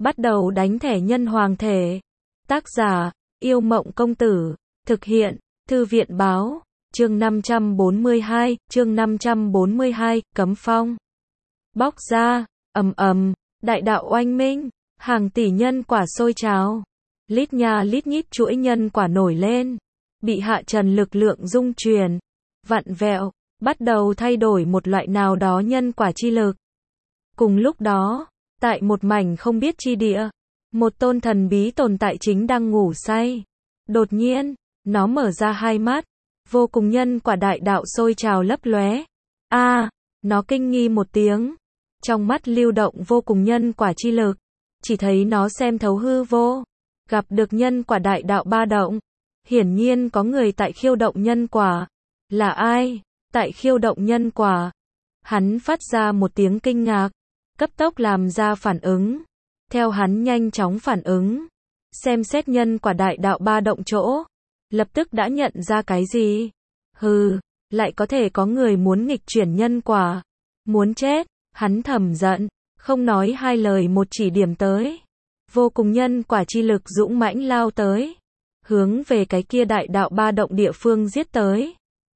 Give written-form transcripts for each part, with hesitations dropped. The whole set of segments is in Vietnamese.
bắt đầu đánh thẻ nhân hoàng thể. Tác giả, Yêu Mộng Công Tử. Thực hiện, Thư viện Báo. Chương 542, chương 542, Cấm Phong. Bóc ra, ầm ầm, đại đạo oanh minh, hàng tỷ nhân quả sôi trào. Lít nha lít nhít chuỗi nhân quả nổi lên, bị Hạ Trần lực lượng dung truyền, vặn vẹo, bắt đầu thay đổi một loại nào đó nhân quả chi lực. Cùng lúc đó, tại một mảnh không biết chi địa, một tôn thần bí tồn tại chính đang ngủ say. Đột nhiên, nó mở ra hai mắt, vô cùng nhân quả đại đạo sôi trào lấp lóe. Nó kinh nghi một tiếng, trong mắt lưu động vô cùng nhân quả chi lực, chỉ thấy nó xem thấu hư vô, gặp được nhân quả đại đạo ba động. Hiển nhiên có người tại khiêu động nhân quả. Là ai? Tại khiêu động nhân quả? Hắn phát ra một tiếng kinh ngạc, cấp tốc làm ra phản ứng. Theo hắn nhanh chóng phản ứng, xem xét nhân quả đại đạo ba động chỗ, lập tức đã nhận ra cái gì. Hừ, lại có thể có người muốn nghịch chuyển nhân quả. Muốn chết, hắn thầm giận, không nói hai lời một chỉ điểm tới. Vô cùng nhân quả chi lực dũng mãnh lao tới, hướng về cái kia đại đạo ba động địa phương giết tới.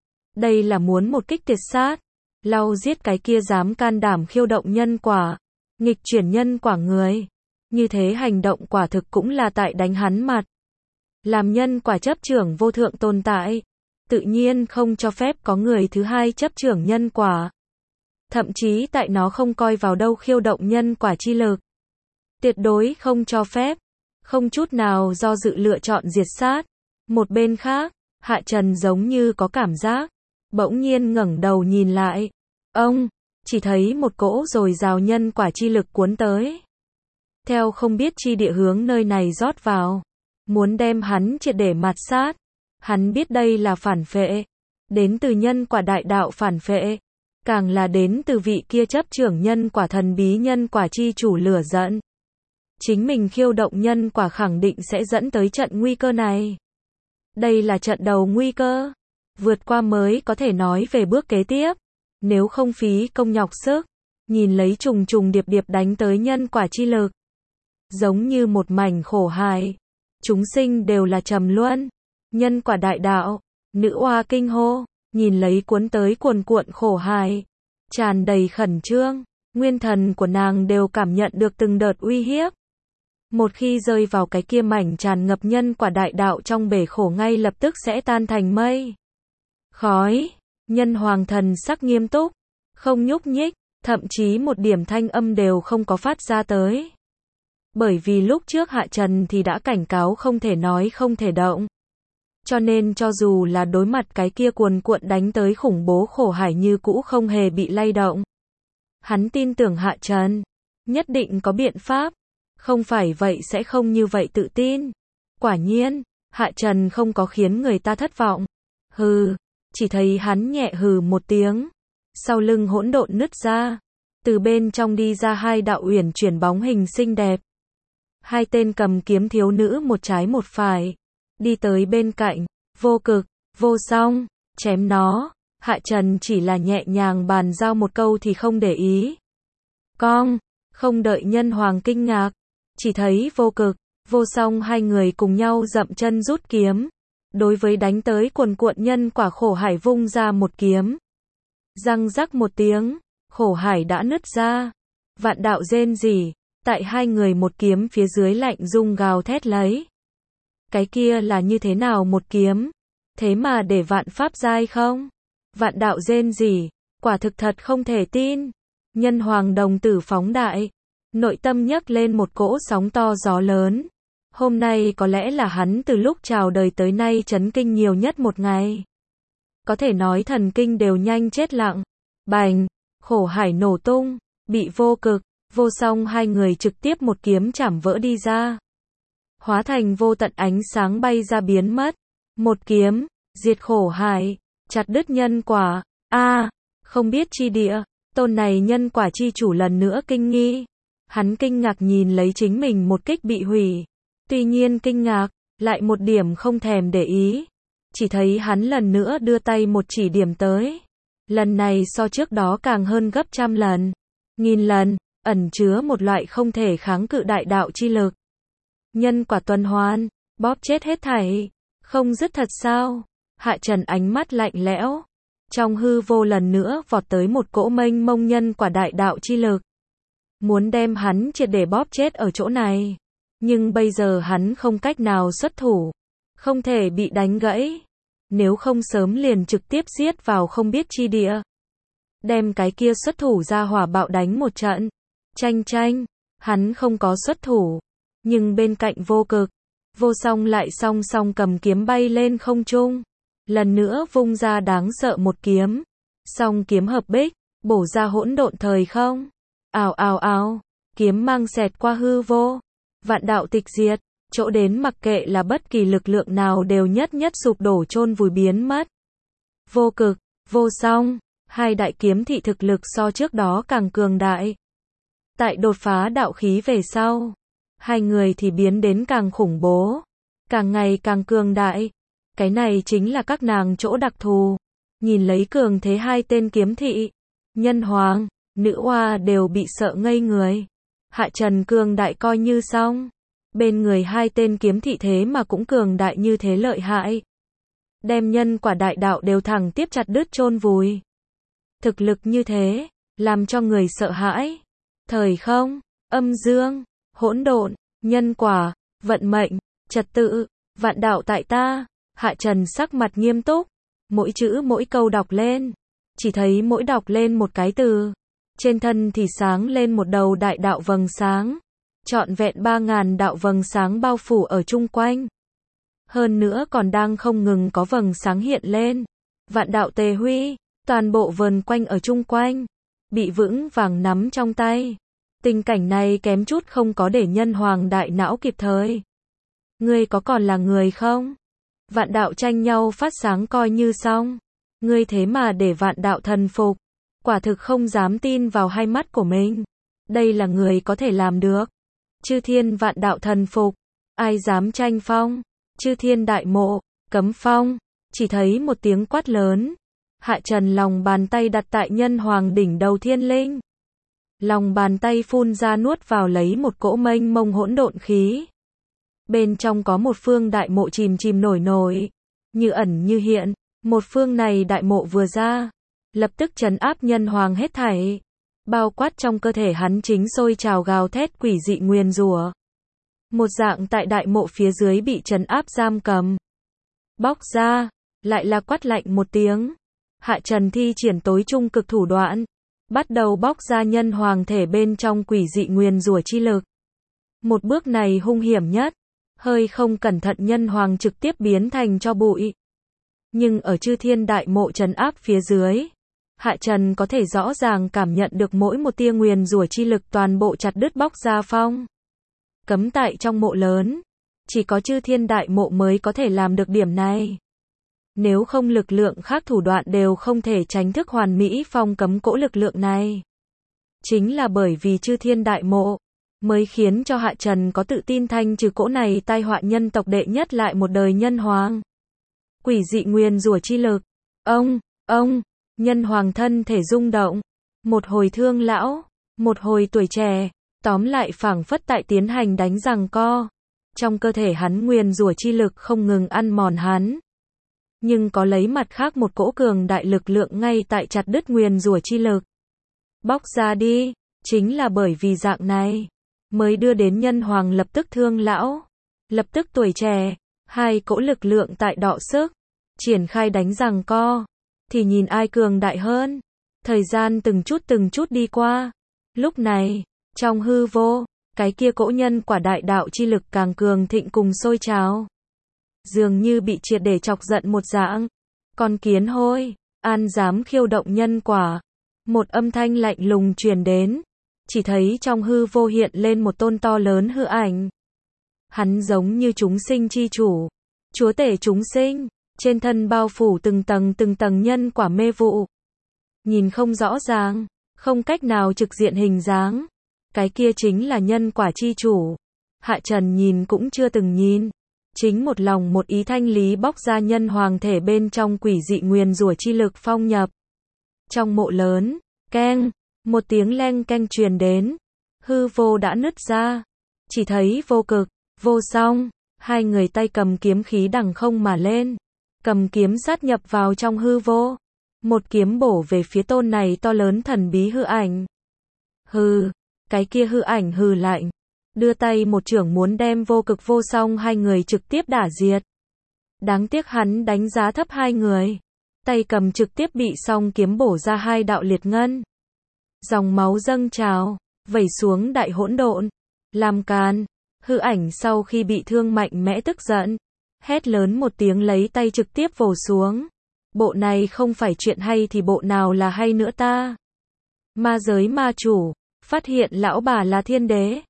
Đây là muốn một kích tuyệt sát, lau giết cái kia dám can đảm khiêu động nhân quả, nghịch chuyển nhân quả người. Như thế hành động quả thực cũng là tại đánh hắn mặt. Làm nhân quả chấp trưởng vô thượng tồn tại, tự nhiên không cho phép có người thứ hai chấp trưởng nhân quả. Thậm chí tại nó không coi vào đâu khiêu động nhân quả chi lực. Tuyệt đối không cho phép, không chút nào do dự lựa chọn diệt sát. Một bên khác, Hạ Trần giống như có cảm giác, bỗng nhiên ngẩng đầu nhìn lại. Ông, chỉ thấy một cỗ dồi dào nhân quả chi lực cuốn tới. Theo không biết chi địa hướng nơi này rót vào, muốn đem hắn triệt để mạt sát. Hắn biết đây là phản phệ, đến từ nhân quả đại đạo phản phệ, càng là đến từ vị kia chấp trưởng nhân quả thần bí nhân quả chi chủ lửa giận. Chính mình khiêu động nhân quả khẳng định sẽ dẫn tới trận nguy cơ này. Đây là trận đầu nguy cơ, vượt qua mới có thể nói về bước kế tiếp. Nếu không phí công nhọc sức, nhìn lấy trùng trùng điệp điệp đánh tới nhân quả chi lực, giống như một mảnh khổ hại. Chúng sinh đều là trầm luân. Nhân quả đại đạo, nữ oa kinh hô, nhìn lấy cuốn tới cuồn cuộn khổ hại, tràn đầy khẩn trương, nguyên thần của nàng đều cảm nhận được từng đợt uy hiếp. Một khi rơi vào cái kia mảnh tràn ngập nhân quả đại đạo trong bể khổ ngay lập tức sẽ tan thành mây khói. Nhân hoàng thần sắc nghiêm túc, không nhúc nhích, thậm chí một điểm thanh âm đều không có phát ra tới. Bởi vì lúc trước Hạ Trần thì đã cảnh cáo không thể nói không thể động. Cho nên cho dù là đối mặt cái kia cuồn cuộn đánh tới khủng bố khổ hải như cũ không hề bị lay động. Hắn tin tưởng Hạ Trần nhất định có biện pháp, không phải vậy sẽ không như vậy tự tin. Quả nhiên, Hạ Trần không có khiến người ta thất vọng. Hừ, chỉ thấy hắn nhẹ hừ một tiếng, sau lưng hỗn độn nứt ra, từ bên trong đi ra hai đạo uyển chuyển bóng hình xinh đẹp. Hai tên cầm kiếm thiếu nữ một trái một phải, đi tới bên cạnh, vô cực, vô song, chém nó. Hạ Trần chỉ là nhẹ nhàng bàn giao một câu thì không để ý. Cong, không đợi nhân hoàng kinh ngạc, chỉ thấy vô cực, vô song hai người cùng nhau dậm chân rút kiếm, đối với đánh tới cuồn cuộn nhân quả khổ hải vung ra một kiếm. Răng rắc một tiếng, khổ hải đã nứt ra, vạn đạo rên rỉ, tại hai người một kiếm phía dưới lạnh rung gào thét lấy. Cái kia là như thế nào một kiếm? Thế mà để vạn pháp giai không? Vạn đạo rên rỉ, quả thực thật không thể tin. Nhân hoàng đồng tử phóng đại, nội tâm nhấc lên một cỗ sóng to gió lớn. Hôm nay có lẽ là hắn từ lúc chào đời tới nay chấn kinh nhiều nhất một ngày. Có thể nói thần kinh đều nhanh chết lặng. Bành, khổ hải nổ tung, bị vô cực, vô song hai người trực tiếp một kiếm chảm vỡ đi ra. Hóa thành vô tận ánh sáng bay ra biến mất. Một kiếm, diệt khổ hải, chặt đứt nhân quả. Không biết chi địa, tôn này nhân quả chi chủ lần nữa kinh nghi. Hắn kinh ngạc nhìn lấy chính mình một kích bị hủy. Tuy nhiên kinh ngạc, lại một điểm không thèm để ý. Chỉ thấy hắn lần nữa đưa tay một chỉ điểm tới. Lần này so trước đó càng hơn gấp trăm lần, nghìn lần. ẩn chứa một loại không thể kháng cự đại đạo chi lực. Nhân quả tuần hoàn, bóp chết hết thảy, không dứt thật sao? Hạ Trần ánh mắt lạnh lẽo, trong hư vô lần nữa vọt tới một cỗ mênh mông nhân quả đại đạo chi lực. Muốn đem hắn triệt để bóp chết ở chỗ này. Nhưng bây giờ hắn không cách nào xuất thủ, không thể bị đánh gãy. Nếu không sớm liền trực tiếp giết vào không biết chi địa. Đem cái kia xuất thủ ra hỏa bạo đánh một trận. Tranh, hắn không có xuất thủ. Nhưng bên cạnh vô cực, vô song lại song song cầm kiếm bay lên không trung. Lần nữa vung ra đáng sợ một kiếm. Song kiếm hợp bích, bổ ra hỗn độn thời không. Ào, kiếm mang xẹt qua hư vô. Vạn đạo tịch diệt, chỗ đến mặc kệ là bất kỳ lực lượng nào đều nhất sụp đổ chôn vùi biến mất. Vô cực, vô song, hai đại kiếm thị thực lực so trước đó càng cường đại. Tại đột phá đạo khí về sau, hai người thì biến đến càng khủng bố, càng ngày càng cường đại. Cái này chính là các nàng chỗ đặc thù. Nhìn lấy cường thế hai tên kiếm thị, Nhân Hoàng, Nữ Hoa đều bị sợ ngây người. Hạ Trần cường đại coi như xong. Bên người hai tên kiếm thị thế mà cũng cường đại như thế lợi hại. Đem nhân quả đại đạo đều thẳng tiếp chặt đứt chôn vùi. Thực lực như thế, làm cho người sợ hãi. Thời không, âm dương, hỗn độn, nhân quả, vận mệnh, trật tự, vạn đạo tại ta. Hạ Trần sắc mặt nghiêm túc, mỗi chữ mỗi câu đọc lên. Chỉ thấy mỗi đọc lên một cái từ, trên thân thì sáng lên một đầu đại đạo vầng sáng. Trọn vẹn 3.000 đạo vầng sáng bao phủ ở chung quanh. Hơn nữa còn đang không ngừng có vầng sáng hiện lên. Vạn đạo tề huy, toàn bộ vần quanh ở chung quanh, bị vững vàng nắm trong tay. Tình cảnh này kém chút không có để Nhân Hoàng đại não kịp thời. Ngươi có còn là người không? Vạn đạo tranh nhau phát sáng coi như xong. Ngươi thế mà để vạn đạo thần phục. Quả thực không dám tin vào hai mắt của mình. Đây là người có thể làm được. Chư thiên vạn đạo thần phục. Ai dám tranh phong? Chư thiên đại mộ, cấm phong. Chỉ thấy một tiếng quát lớn. Hạ Trần lòng bàn tay đặt tại Nhân Hoàng đỉnh đầu thiên linh. Lòng bàn tay phun ra nuốt vào lấy một cỗ mênh mông hỗn độn khí. Bên trong có một phương đại mộ chìm nổi. Như ẩn như hiện. Một phương này đại mộ vừa ra, lập tức trấn áp Nhân Hoàng hết thảy. Bao quát trong cơ thể hắn chính sôi trào gào thét quỷ dị nguyền rủa. Một dạng tại đại mộ phía dưới bị trấn áp giam cầm. Bóc ra, lại là quát lạnh một tiếng. Hạ Trần thi triển tối trung cực thủ đoạn, bắt đầu bóc ra Nhân Hoàng thể bên trong quỷ dị nguyền rủa chi lực. Một bước này hung hiểm nhất, hơi không cẩn thận Nhân Hoàng trực tiếp biến thành tro bụi. Nhưng ở chư thiên đại mộ trấn áp phía dưới, Hạ Trần có thể rõ ràng cảm nhận được mỗi một tia nguyền rủa chi lực toàn bộ chặt đứt bóc ra phong. Cấm tại trong mộ lớn, chỉ có chư thiên đại mộ mới có thể làm được điểm này. Nếu không lực lượng khác thủ đoạn đều không thể tránh thức hoàn mỹ phong cấm cỗ lực lượng này. Chính là bởi vì chư thiên đại mộ, mới khiến cho Hạ Trần có tự tin thanh trừ cỗ này tai họa nhân tộc đệ nhất lại một đời Nhân Hoàng. Quỷ dị nguyền rủa chi lực. Ông, Nhân Hoàng thân thể rung động. Một hồi thương lão, một hồi tuổi trẻ, tóm lại phảng phất tại tiến hành đánh giằng co. Trong cơ thể hắn nguyền rủa chi lực không ngừng ăn mòn hắn. Nhưng có lấy mặt khác một cỗ cường đại lực lượng ngay tại chặt đứt nguyền rủa chi lực. Bóc ra đi, chính là bởi vì dạng này, mới đưa đến Nhân Hoàng lập tức thương lão, lập tức tuổi trẻ. Hai cỗ lực lượng tại đọ sức, triển khai đánh giằng co, thì nhìn ai cường đại hơn. Thời gian từng chút đi qua. Lúc này, trong hư vô, cái kia cỗ nhân quả đại đạo chi lực càng cường thịnh cùng sôi trào. Dường như bị triệt để chọc giận một dạng. Con kiến hôi, an dám khiêu động nhân quả. Một âm thanh lạnh lùng truyền đến. Chỉ thấy trong hư vô hiện lên một tôn to lớn hư ảnh. Hắn giống như chúng sinh chi chủ, chúa tể chúng sinh, trên thân bao phủ từng tầng nhân quả mê vụ. Nhìn không rõ ràng, không cách nào trực diện hình dáng. Cái kia chính là nhân quả chi chủ. Hạ Trần nhìn cũng chưa từng nhìn. Chính một lòng một ý thanh lý bóc ra Nhân Hoàng thể bên trong quỷ dị nguyền rủa chi lực phong nhập. Trong mộ lớn, keng, một tiếng leng keng truyền đến. hư vô đã nứt ra. Chỉ thấy vô cực, vô song, hai người tay cầm kiếm khí đằng không mà lên. Cầm kiếm sát nhập vào trong hư vô. Một kiếm bổ về phía tôn này to lớn thần bí hư ảnh. Hừ, cái kia hư ảnh hừ lạnh. Đưa tay một chưởng muốn đem vô cực vô song hai người trực tiếp đả diệt. Đáng tiếc hắn đánh giá thấp hai người. Tay cầm trực tiếp bị song kiếm bổ ra hai đạo liệt ngân. Dòng máu dâng trào, vẩy xuống đại hỗn độn. Làm càn, hư ảnh sau khi bị thương mạnh mẽ tức giận. Hét lớn một tiếng lấy tay trực tiếp vồ xuống. Bộ này không phải chuyện hay thì bộ nào là hay nữa ta? Ma giới ma chủ, phát hiện lão bà là thiên đế.